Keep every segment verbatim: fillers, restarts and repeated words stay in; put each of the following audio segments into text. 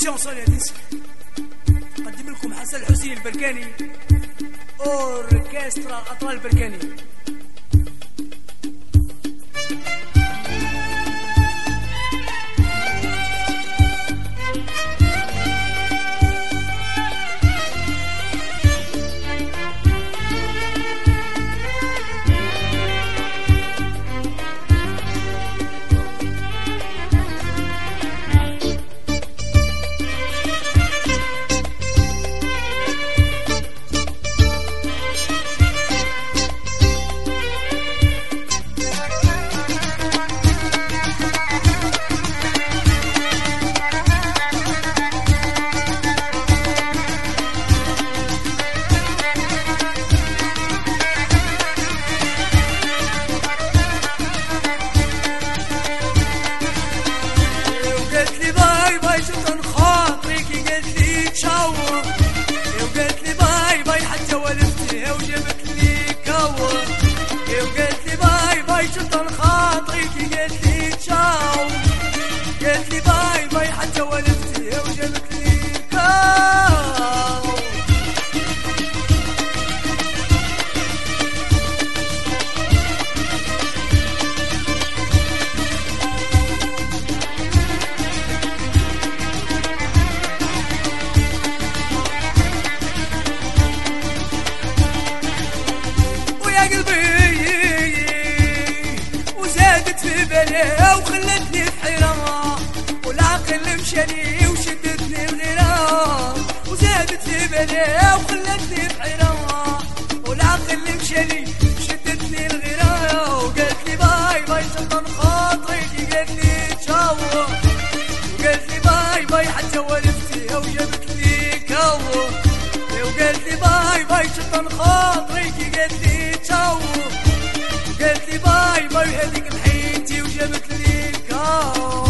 إديسيون صالح ديسك قدم لكم حسن الحسين البركاني أوركسترا أطلال البركاني. وخلتني في حيرة والعقل مشاني وشدتني الغيرة وزادت في بالي وخلتني في حيرة والعقل مشاني وشدتني الغيرة وقالت لي باي باي سلطان خاطري قالت لي تشاو وقالت لي باي باي حتى ولفتي وجابت لي كاو وقالت لي باي باي سلطان خاطري قالت لي تشاو وقالت لي باي باي هذيك الحيتي وجابت لي الكاو.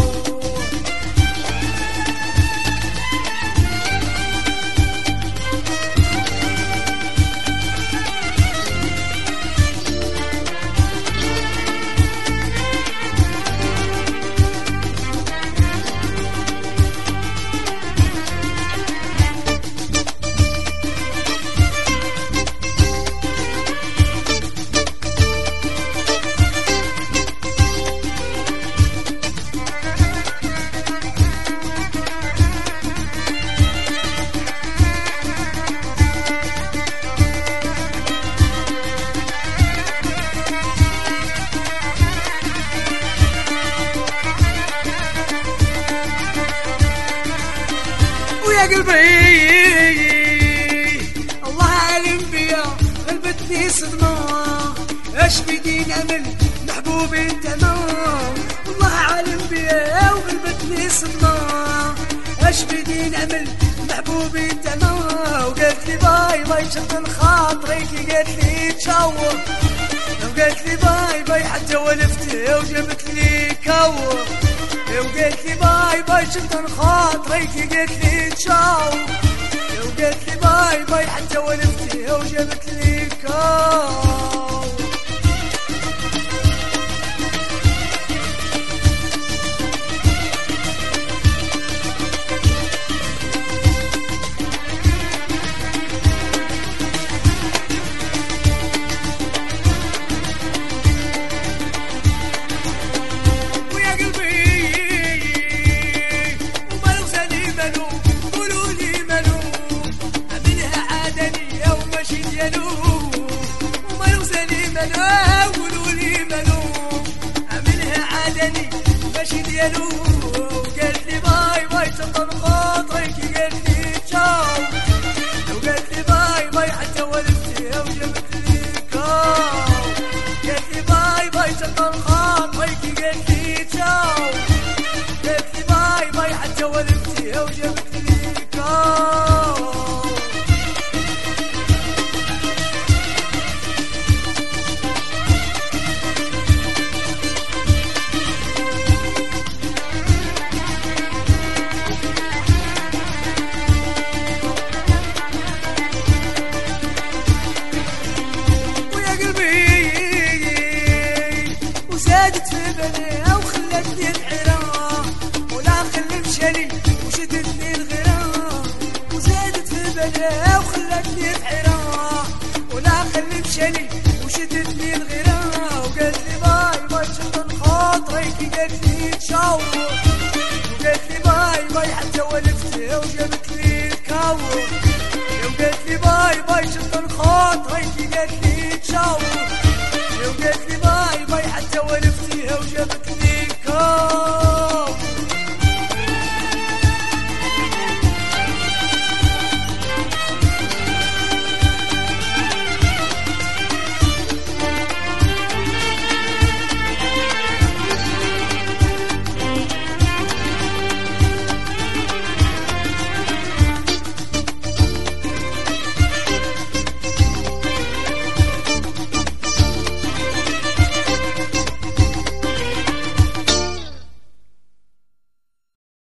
يا قلبي الله عالم بيا غلبتني صدمة اش بدين امل محبوبي انت ما الله عالم بيا وغلبتني صدمة اش بدين امل محبوبي انت ما وقالت لي باي باي شد خاطرك قالت لي تشاو وقالت لي باي باي حتى ولفتي وجابت لي كاو وقالت لي باي باي شد خاطرك قالت لي تشاو وقالت لي باي باي حتى ولفتي وجابت لي كاو. وما يوزني منو قولوا لي منو عملها عادني ماشي ديالو وقالت لي باي باي تنطر خاطرك قالت لي تشاو وقالت لي باي باي حتى ولفتي وجابت لي كاو قالت لي باي باي تنطر خاطرك قالت لي تشاو قالت لي باي باي حتى ولفتي وجابت لي كاو. وزادت في بالي وخلتني الحيرة هيدي قالت لي تشاور وقالت لي باي باي حتى ولفتها وجابت لي الكاور وقالت لي باي باي شد الخط هيدي قالت لي تشاور وقالت لي باي